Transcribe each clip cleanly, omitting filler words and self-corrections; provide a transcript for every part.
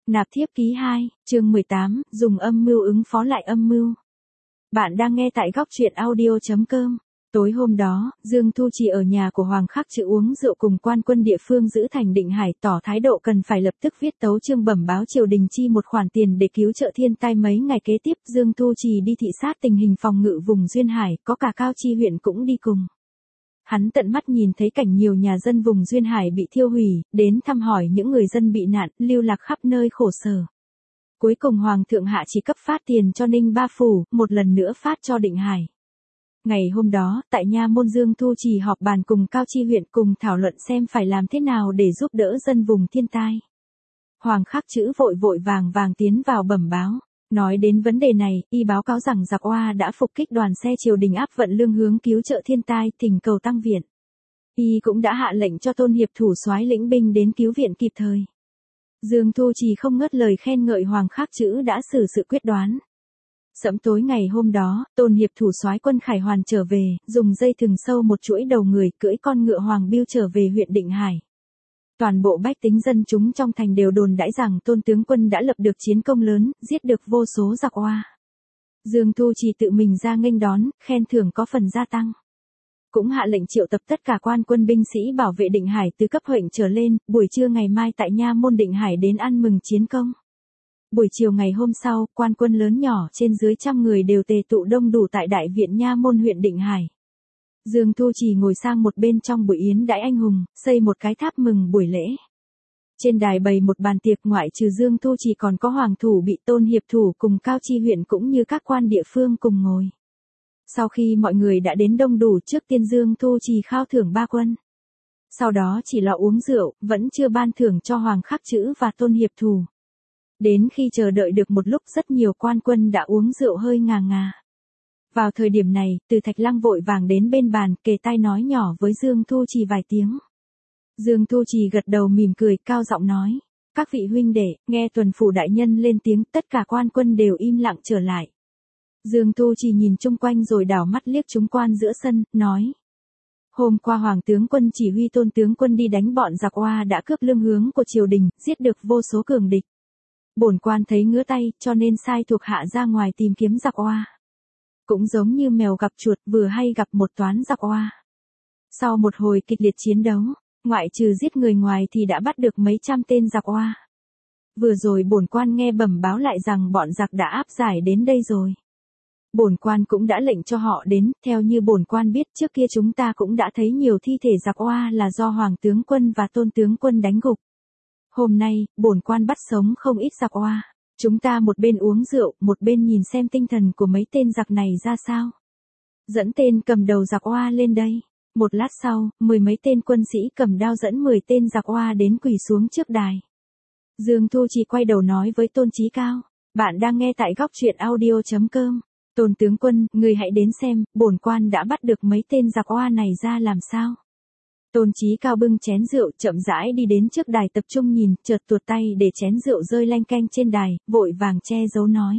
Nạp thiếp ký 2, chương 18, dùng âm mưu ứng phó lại âm mưu. Bạn đang nghe tại góc truyện audio.com. Tối hôm đó, Dương Thu Trì ở nhà của Hoàng Khắc Trữ uống rượu cùng quan quân địa phương giữ thành Định Hải, tỏ thái độ cần phải lập tức viết tấu chương bẩm báo triều đình chi một khoản tiền để cứu trợ thiên tai. Mấy ngày kế tiếp, Dương Thu Trì đi thị sát tình hình phòng ngự vùng Duyên Hải, có cả Cao Chi huyện cũng đi cùng. Hắn tận mắt nhìn thấy cảnh nhiều nhà dân vùng Duyên Hải bị thiêu hủy, đến thăm hỏi những người dân bị nạn, lưu lạc khắp nơi khổ sở. Cuối cùng Hoàng thượng hạ chỉ cấp phát tiền cho Ninh Ba Phủ, một lần nữa phát cho Định Hải. Ngày hôm đó, tại nha môn Dương Thu Trì họp bàn cùng Cao Chi huyện cùng thảo luận xem phải làm thế nào để giúp đỡ dân vùng thiên tai. Hoàng Khắc Trữ vội vội vàng vàng tiến vào bẩm báo. Nói đến vấn đề này, y báo cáo rằng giặc Oa đã phục kích đoàn xe triều đình áp vận lương hướng cứu trợ thiên tai, thỉnh cầu tăng viện. Y cũng đã hạ lệnh cho Tôn Hiệp Thủ soái lĩnh binh đến cứu viện kịp thời. Dương Thu Trì không ngớt lời khen ngợi Hoàng Khắc Trữ đã xử sự quyết đoán. Sẫm tối ngày hôm đó, Tôn Hiệp Thủ soái quân Khải Hoàn trở về, dùng dây thừng sâu một chuỗi đầu người, cưỡi con ngựa Hoàng Biêu trở về huyện Định Hải. Toàn bộ bách tính dân chúng trong thành đều đồn đãi rằng Tôn tướng quân đã lập được chiến công lớn, giết được vô số giặc Oa. Dương Thu Trì tự mình ra nghênh đón, khen thưởng có phần gia tăng. Cũng hạ lệnh triệu tập tất cả quan quân binh sĩ bảo vệ Định Hải từ cấp huyện trở lên, buổi trưa ngày mai tại nha môn Định Hải đến ăn mừng chiến công. Buổi chiều ngày hôm sau, quan quân lớn nhỏ trên dưới 100 người đều tề tụ đông đủ tại đại viện nha môn huyện Định Hải. Dương Thu Trì ngồi sang một bên trong buổi yến đãi anh hùng, xây một cái tháp mừng buổi lễ. Trên đài bày một bàn tiệc, ngoại trừ Dương Thu Trì còn có Hoàng Thủ bị Tôn Hiệp Thủ cùng Cao Chi huyện cũng như các quan địa phương cùng ngồi. Sau khi mọi người đã đến đông đủ, trước tiên Dương Thu Trì khao thưởng 3 quân. Sau đó chỉ lọ uống rượu, vẫn chưa ban thưởng cho Hoàng Khắc Trữ và Tôn Hiệp Thủ. Đến khi chờ đợi được một lúc, rất nhiều quan quân đã uống rượu hơi ngà ngà. Vào thời điểm này, Từ Thạch Lăng vội vàng đến bên bàn, kề tai nói nhỏ với Dương Thu Trì vài tiếng. Dương Thu Trì gật đầu mỉm cười, cao giọng nói: "Các vị huynh đệ, nghe tuần phủ đại nhân lên tiếng." Tất cả quan quân đều im lặng trở lại. Dương Thu Trì nhìn chung quanh rồi đảo mắt liếc chúng quan giữa sân, nói: "Hôm qua Hoàng tướng quân chỉ huy Tôn tướng quân đi đánh bọn giặc Oa đã cướp lương hướng của triều đình, giết được vô số cường địch. Bổn quan thấy ngứa tay, cho nên sai thuộc hạ ra ngoài tìm kiếm giặc Oa. Cũng giống như mèo gặp chuột, vừa hay gặp một toán giặc Oa. Sau một hồi kịch liệt chiến đấu, ngoại trừ giết người ngoài thì đã bắt được mấy trăm tên giặc Oa. Vừa rồi bổn quan nghe bẩm báo lại rằng bọn giặc đã áp giải đến đây rồi. Bổn quan cũng đã lệnh cho họ đến, theo như bổn quan biết trước kia chúng ta cũng đã thấy nhiều thi thể giặc Oa là do Hoàng tướng quân và Tôn tướng quân đánh gục. Hôm nay, bổn quan bắt sống không ít giặc Oa. Chúng ta một bên uống rượu, một bên nhìn xem tinh thần của mấy tên giặc này ra sao. Dẫn tên cầm đầu giặc Oa lên đây." Một lát sau, 10 mấy tên quân sĩ cầm đao dẫn 10 tên giặc Oa đến quỳ xuống trước đài. Dương Thu Trì quay đầu nói với Tôn Chí Cao: "Bạn đang nghe tại góc truyện audio.com. Tôn tướng quân, người hãy đến xem, bổn quan đã bắt được mấy tên giặc Oa này ra làm sao." Tôn Chí Cao bưng chén rượu chậm rãi đi đến trước đài tập trung nhìn, chợt tuột tay để chén rượu rơi lanh canh trên đài, vội vàng che giấu nói: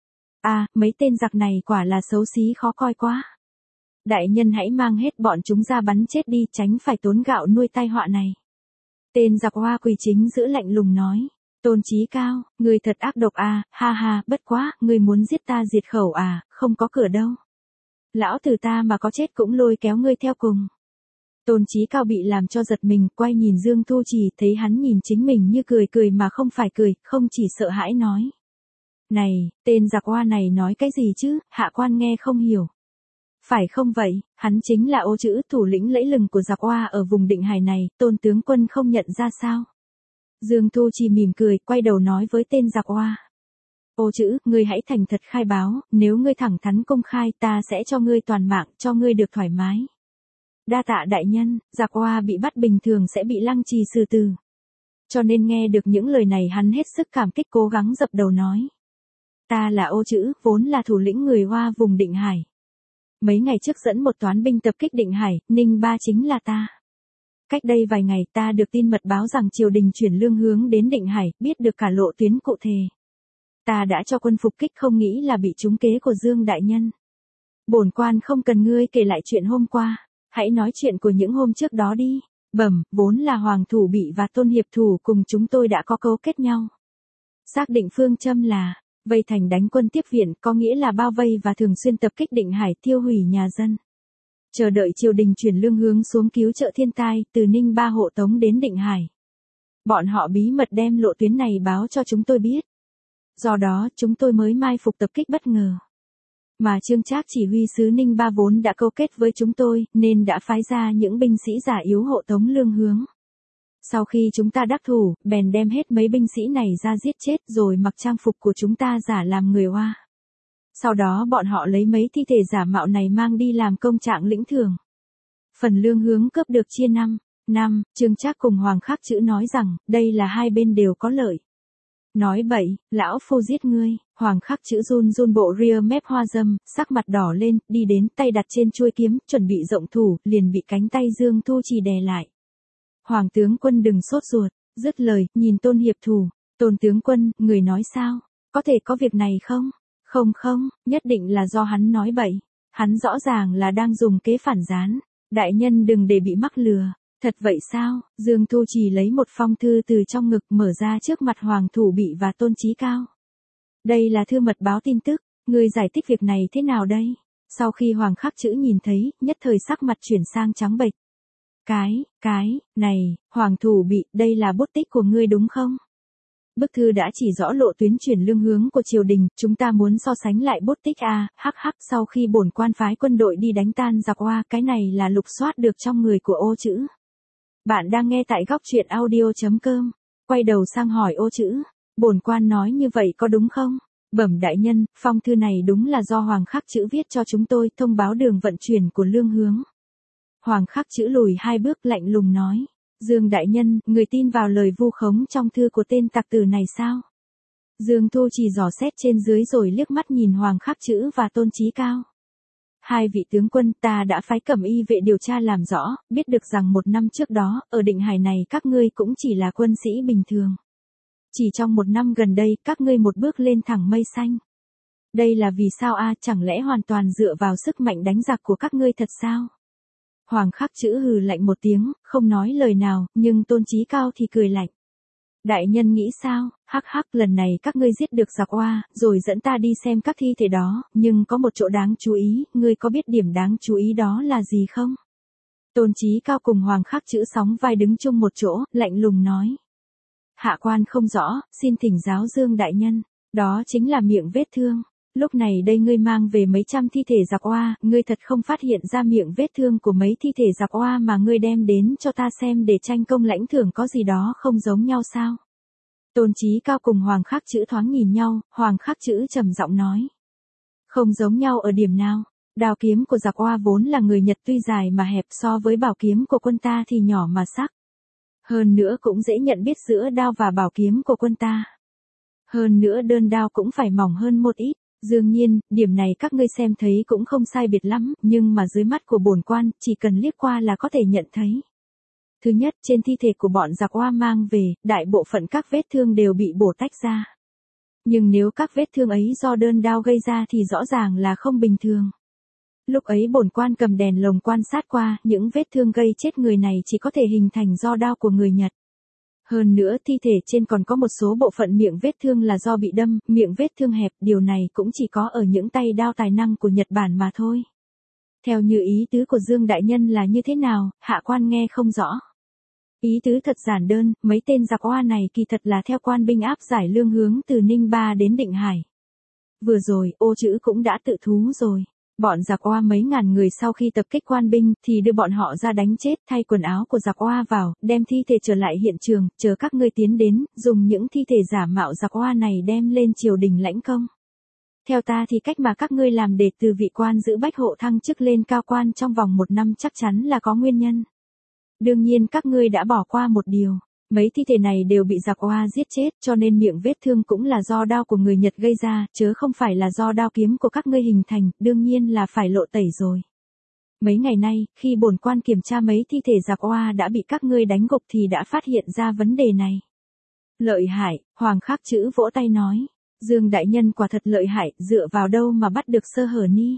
"Mấy tên giặc này quả là xấu xí khó coi quá. Đại nhân hãy mang hết bọn chúng ra bắn chết đi, tránh phải tốn gạo nuôi tai họa này." Tên giặc Hoa quỳ chính giữa lạnh lùng nói: "Tôn Chí Cao, người thật ác độc ha ha, bất quá, người muốn giết ta diệt khẩu không có cửa đâu. Lão tử ta mà có chết cũng lôi kéo ngươi theo cùng." Tôn Chí Cao bị làm cho giật mình, quay nhìn Dương Thu Trì, thấy hắn nhìn chính mình như cười cười mà không phải cười, không chỉ sợ hãi nói: "Này, tên giặc Oa này nói cái gì chứ, hạ quan nghe không hiểu." "Phải không vậy, hắn chính là Ô Chữ, thủ lĩnh lẫy lừng của giặc Oa ở vùng Định Hải này, Tôn tướng quân không nhận ra sao?" Dương Thu Trì mỉm cười, quay đầu nói với tên giặc Oa: "Ô Chữ, ngươi hãy thành thật khai báo, nếu ngươi thẳng thắn công khai ta sẽ cho ngươi toàn mạng, cho ngươi được thoải mái." "Đa tạ đại nhân." Giặc Oa bị bắt bình thường sẽ bị lăng trì xử tử. Cho nên nghe được những lời này hắn hết sức cảm kích, cố gắng dập đầu nói: "Ta là Ô Chữ, vốn là thủ lĩnh người Hoa vùng Định Hải. Mấy ngày trước dẫn một toán binh tập kích Định Hải, Ninh Ba chính là ta. Cách đây vài ngày ta được tin mật báo rằng triều đình chuyển lương hướng đến Định Hải, biết được cả lộ tuyến cụ thể. Ta đã cho quân phục kích, không nghĩ là bị trúng kế của Dương đại nhân. Bổn quan không cần ngươi kể lại chuyện hôm qua, hãy nói chuyện của những hôm trước đó đi." Vốn là Hoàng Thủ bị và Tôn Hiệp Thủ cùng chúng tôi đã có cấu kết nhau. Xác định phương châm là vây thành đánh quân tiếp viện, có nghĩa là bao vây và thường xuyên tập kích Định Hải, tiêu hủy nhà dân. Chờ đợi triều đình chuyển lương hướng xuống cứu trợ thiên tai, từ Ninh Ba hộ tống đến Định Hải. Bọn họ bí mật đem lộ tuyến này báo cho chúng tôi biết. Do đó, chúng tôi mới mai phục tập kích bất ngờ. Mà Trương Trác chỉ huy sứ Ninh Ba vốn đã câu kết với chúng tôi, nên đã phái ra những binh sĩ già yếu hộ tống lương hướng. Sau khi chúng ta đắc thủ, bèn đem hết mấy binh sĩ này ra giết chết rồi mặc trang phục của chúng ta giả làm người Hoa. Sau đó bọn họ lấy mấy thi thể giả mạo này mang đi làm công trạng lĩnh thưởng. Phần lương hướng cướp được chia 5, Trương Trác cùng Hoàng Khắc Chữ nói rằng, đây là hai bên đều có lợi. Nói bậy, lão phu giết ngươi. Hoàng Khắc Chữ run run bộ ria mép hoa dâm, sắc mặt đỏ lên, đi đến, tay đặt trên chuôi kiếm, chuẩn bị rộng thủ, liền bị cánh tay Dương Thu Trì đè lại. Hoàng tướng quân đừng sốt ruột, dứt lời, nhìn Tôn hiệp thủ. Tôn tướng quân, người nói sao? Có thể có việc này không? Không, nhất định là do hắn nói bậy. Hắn rõ ràng là đang dùng kế phản gián. Đại nhân đừng để bị mắc lừa. Thật vậy sao? Dương Thu Trì lấy một phong thư từ trong ngực mở ra trước mặt Hoàng Thủ Bị và Tôn Chí Cao. Đây là thư mật báo tin tức, ngươi giải thích việc này thế nào đây? Sau khi Hoàng Khắc Chữ nhìn thấy, nhất thời sắc mặt chuyển sang trắng bệch. Này, Hoàng Thủ Bị, đây là bút tích của ngươi đúng không? Bức thư đã chỉ rõ lộ tuyến chuyển lương hướng của triều đình, chúng ta muốn so sánh lại bút tích sau khi bổn quan phái quân đội đi đánh tan giặc Hoa, cái này là lục soát được trong người của Ô Chữ. Bạn đang nghe tại góc truyện audio.com, quay đầu sang hỏi Ô Chữ, bổn quan nói như vậy có đúng không? Bẩm đại nhân, phong thư này đúng là do Hoàng Khắc Chữ viết cho chúng tôi, thông báo đường vận chuyển của lương hướng. Hoàng Khắc Chữ lùi 2 bước lạnh lùng nói, Dương đại nhân, người tin vào lời vu khống trong thư của tên tặc tử này sao? Dương Thu Trì dò xét trên dưới rồi liếc mắt nhìn Hoàng Khắc Chữ và Tôn Chí Cao. Hai vị tướng quân, ta đã phái cẩm y vệ điều tra làm rõ, biết được rằng 1 năm trước đó, ở Định Hải này các ngươi cũng chỉ là quân sĩ bình thường. Chỉ trong 1 năm gần đây, các ngươi một bước lên thẳng mây xanh. Đây là vì sao chẳng lẽ hoàn toàn dựa vào sức mạnh đánh giặc của các ngươi thật sao? Hoàng Khắc Chữ hừ lạnh một tiếng, không nói lời nào, nhưng Tôn Chí Cao thì cười lạnh. Đại nhân nghĩ sao? Lần này các ngươi giết được giặc Hoa, rồi dẫn ta đi xem các thi thể đó, nhưng có một chỗ đáng chú ý, ngươi có biết điểm đáng chú ý đó là gì không? Tôn Chí Cao cùng Hoàng Khắc Chữ sóng vai đứng chung một chỗ, lạnh lùng nói. Hạ quan không rõ, xin thỉnh giáo Dương đại nhân, đó chính là miệng vết thương. Lúc này đây ngươi mang về mấy trăm thi thể giặc Hoa, ngươi thật không phát hiện ra miệng vết thương của mấy thi thể giặc Hoa mà ngươi đem đến cho ta xem để tranh công lãnh thưởng có gì đó không giống nhau sao? Tôn Chí Cao cùng Hoàng Khắc Chữ thoáng nhìn nhau, Hoàng Khắc Chữ trầm giọng nói. Không giống nhau ở điểm nào? Đao kiếm của giặc Hoa vốn là người Nhật tuy dài mà hẹp, so với bảo kiếm của quân ta thì nhỏ mà sắc. Hơn nữa cũng dễ nhận biết giữa đao và bảo kiếm của quân ta. Hơn nữa đơn đao cũng phải mỏng hơn một ít. Đương nhiên, điểm này các ngươi xem thấy cũng không sai biệt lắm, nhưng mà dưới mắt của bổn quan, chỉ cần liếc qua là có thể nhận thấy. Thứ nhất, trên thi thể của bọn giặc Hoa mang về, đại bộ phận các vết thương đều bị bổ tách ra. Nhưng nếu các vết thương ấy do đơn đao gây ra thì rõ ràng là không bình thường. Lúc ấy bổn quan cầm đèn lồng quan sát qua, những vết thương gây chết người này chỉ có thể hình thành do đao của người Nhật. Hơn nữa thi thể trên còn có một số bộ phận miệng vết thương là do bị đâm, miệng vết thương hẹp, điều này cũng chỉ có ở những tay đao tài năng của Nhật Bản mà thôi. Theo như ý tứ của Dương đại nhân là như thế nào, hạ quan nghe không rõ. Ý tứ thật giản đơn, mấy tên giặc Hoa này kỳ thật là theo quan binh áp giải lương hướng từ Ninh Ba đến Định Hải. Vừa rồi, Ô Chữ cũng đã tự thú rồi. Bọn giặc Hoa mấy ngàn người sau khi tập kích quan binh thì đưa bọn họ ra đánh chết, thay quần áo của giặc Hoa vào, đem thi thể trở lại hiện trường, chờ các ngươi tiến đến, dùng những thi thể giả mạo giặc Hoa này đem lên triều đình lãnh công. Theo ta thì cách mà các ngươi làm để từ vị quan giữ bách hộ thăng chức lên cao quan trong vòng 1 năm chắc chắn là có nguyên nhân. Đương nhiên các ngươi đã bỏ qua một điều. Mấy thi thể này đều bị giặc Hoa giết chết, cho nên miệng vết thương cũng là do đao của người Nhật gây ra, chứ không phải là do đao kiếm của các ngươi hình thành, đương nhiên là phải lộ tẩy rồi. Mấy ngày nay, khi bổn quan kiểm tra mấy thi thể giặc Hoa đã bị các ngươi đánh gục thì đã phát hiện ra vấn đề này. Lợi hại, Hoàng Khắc Chữ vỗ tay nói. Dương đại nhân quả thật lợi hại, dựa vào đâu mà bắt được sơ hở ni?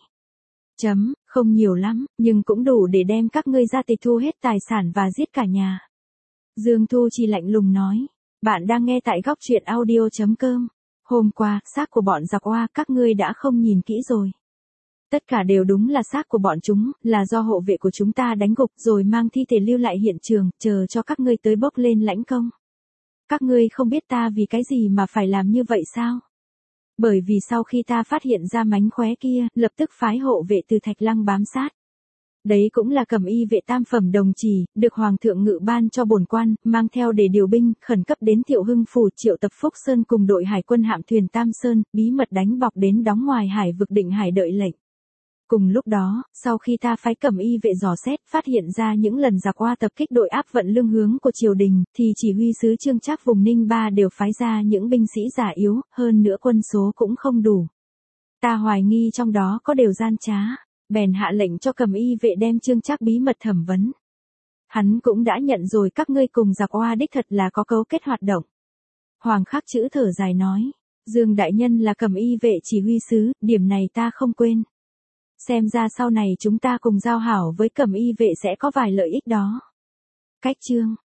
Không nhiều lắm, nhưng cũng đủ để đem các ngươi ra tịch thu hết tài sản và giết cả nhà. Dương Thu Trì lạnh lùng nói. Bạn đang nghe tại góc truyện audio.com. Hôm qua, xác của bọn giặc Oa các ngươi đã không nhìn kỹ rồi. Tất cả đều đúng là xác của bọn chúng, là do hộ vệ của chúng ta đánh gục rồi mang thi thể lưu lại hiện trường, chờ cho các ngươi tới bốc lên lãnh công. Các ngươi không biết ta vì cái gì mà phải làm như vậy sao? Bởi vì sau khi ta phát hiện ra mánh khóe kia, lập tức phái hộ vệ từ Thạch Lăng bám sát. Đấy cũng là cẩm y vệ tam phẩm đồng trì, được Hoàng thượng ngự ban cho bổn quan, mang theo để điều binh, khẩn cấp đến Thiệu Hưng Phủ triệu tập Phúc Sơn cùng đội hải quân hạm thuyền Tam Sơn, bí mật đánh bọc đến đóng ngoài hải vực Định Hải đợi lệnh. Cùng lúc đó, sau khi ta phái cẩm y vệ dò xét, phát hiện ra những lần giặc Oa tập kích đội áp vận lương hướng của triều đình, thì chỉ huy sứ Trương Trác vùng Ninh Ba đều phái ra những binh sĩ già yếu, hơn nữa quân số cũng không đủ. Ta hoài nghi trong đó có điều gian trá, bèn hạ lệnh cho cẩm y vệ đem Trương Trác bí mật thẩm vấn. Hắn cũng đã nhận rồi các ngươi cùng giặc Oa đích thật là có cấu kết hoạt động. Hoàng Khắc Chữ thở dài nói, Dương đại nhân là cẩm y vệ chỉ huy sứ, điểm này ta không quên. Xem ra sau này chúng ta cùng giao hảo với cẩm y vệ sẽ có vài lợi ích đó. Cách chương